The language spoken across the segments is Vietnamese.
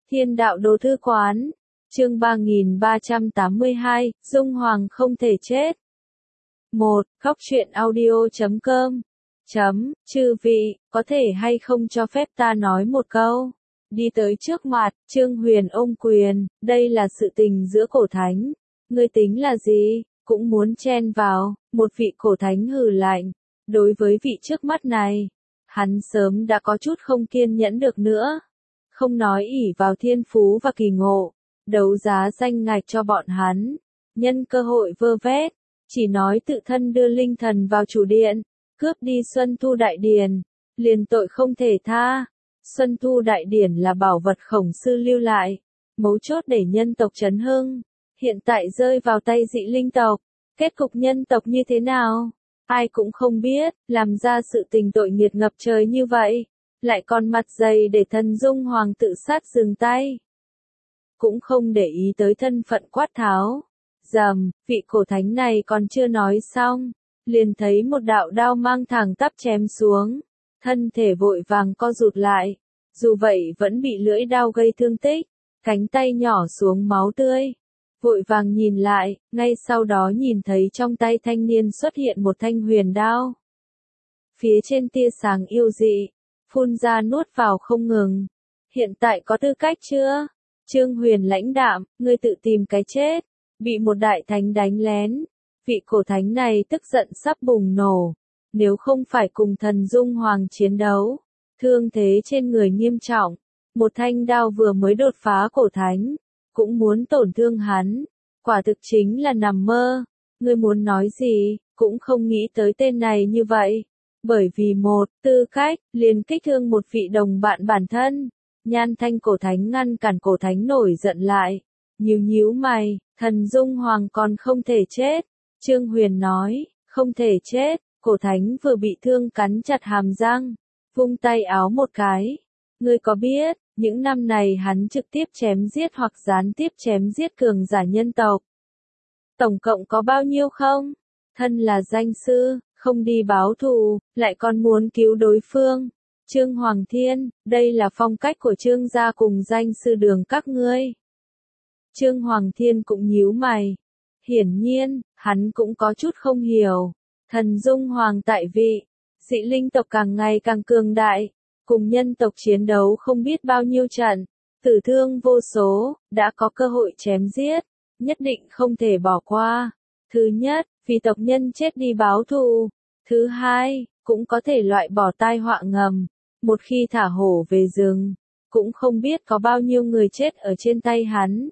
Thiên đạo đồ thư quán, chương 3382, Dung Hoàng không thể chết. 1. Khóc truyện audio.com Chư vị, có thể hay không cho phép ta nói một câu? Đi tới trước mặt, Trương Huyền ôm quyền, đây là sự tình giữa cổ thánh. Ngươi tính là gì, cũng muốn chen vào, một vị cổ thánh hừ lạnh. Đối với vị trước mắt này, hắn sớm đã có chút không kiên nhẫn được nữa. Không nói ỷ vào thiên phú và kỳ ngộ, đấu giá danh ngạch cho bọn hắn, nhân cơ hội vơ vét, chỉ nói tự thân đưa linh thần vào chủ điện, cướp đi Xuân Thu Đại Điển, liền tội không thể tha. Xuân Thu Đại Điển là bảo vật Khổng Sư lưu lại, mấu chốt để nhân tộc chấn hưng, hiện tại rơi vào tay dị linh tộc, kết cục nhân tộc như thế nào? Ai cũng không biết, làm ra sự tình tội nghiệt ngập trời như vậy, lại còn mặt dày để thần Dung Hoàng tự sát dừng tay. Cũng không để ý tới thân phận quát tháo. Dầm, vị cổ thánh này còn chưa nói xong, liền thấy một đạo đao mang thẳng tắp chém xuống, thân thể vội vàng co rụt lại, dù vậy vẫn bị lưỡi đao gây thương tích, cánh tay nhỏ xuống máu tươi. Vội vàng nhìn lại, ngay sau đó nhìn thấy trong tay thanh niên xuất hiện một thanh huyền đao. Phía trên tia sáng yêu dị, phun ra nuốt vào không ngừng. Hiện tại có tư cách chưa? Trương Huyền lãnh đạm, ngươi tự tìm cái chết. Bị một đại thánh đánh lén. Vị cổ thánh này tức giận sắp bùng nổ. Nếu không phải cùng thần Dung Hoàng chiến đấu, thương thế trên người nghiêm trọng. Một thanh đao vừa mới đột phá cổ thánh, cũng muốn tổn thương hắn. Quả thực chính là nằm mơ. Ngươi muốn nói gì, cũng không nghĩ tới tên này như vậy. Bởi vì một, tư cách, liền kích thương một vị đồng bạn bản thân. Nhan thanh cổ thánh ngăn cản cổ thánh nổi giận lại. Nhíu mày, thần Dung Hoàng còn không thể chết. Trương Huyền nói, không thể chết. Cổ thánh vừa bị thương cắn chặt hàm răng, vung tay áo một cái. Ngươi có biết, những năm này hắn trực tiếp chém giết hoặc gián tiếp chém giết cường giả nhân tộc. Tổng cộng có bao nhiêu không? Thân là danh sư, không đi báo thù, lại còn muốn cứu đối phương. Trương Hoàng Thiên, đây là phong cách của Trương gia cùng danh sư đường các ngươi. Trương Hoàng Thiên cũng nhíu mày. Hiển nhiên, hắn cũng có chút không hiểu. Thần Dung Hoàng tại vị, dị linh tộc càng ngày càng cường đại, cùng nhân tộc chiến đấu không biết bao nhiêu trận, tử thương vô số, đã có cơ hội chém giết, nhất định không thể bỏ qua. Thứ nhất, vì tộc nhân chết đi báo thù. Thứ hai, cũng có thể loại bỏ tai họa ngầm. Một khi thả hổ về rừng, cũng không biết có bao nhiêu người chết ở trên tay hắn.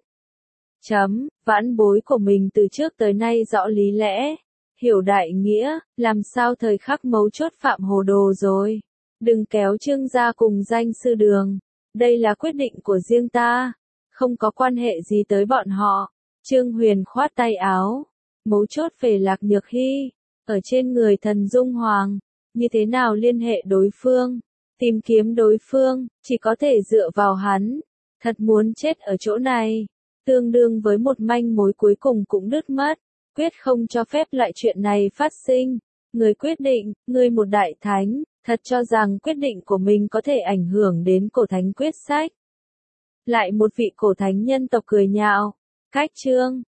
Vãn bối của mình từ trước tới nay rõ lý lẽ, hiểu đại nghĩa, làm sao thời khắc mấu chốt phạm hồ đồ rồi. Đừng kéo Trương gia cùng danh sư đường. Đây là quyết định của riêng ta, không có quan hệ gì tới bọn họ. Trương Huyền khoát tay áo. Mấu chốt về Lạc Nhược Hy, ở trên người thần Dung Hoàng, như thế nào liên hệ đối phương, tìm kiếm đối phương, chỉ có thể dựa vào hắn. Thật muốn chết ở chỗ này, tương đương với một manh mối cuối cùng cũng đứt mất, quyết không cho phép lại chuyện này phát sinh. Người quyết định, ngươi một đại thánh, thật cho rằng quyết định của mình có thể ảnh hưởng đến cổ thánh quyết sách. Lại một vị cổ thánh nhân tộc cười nhạo, cách Trương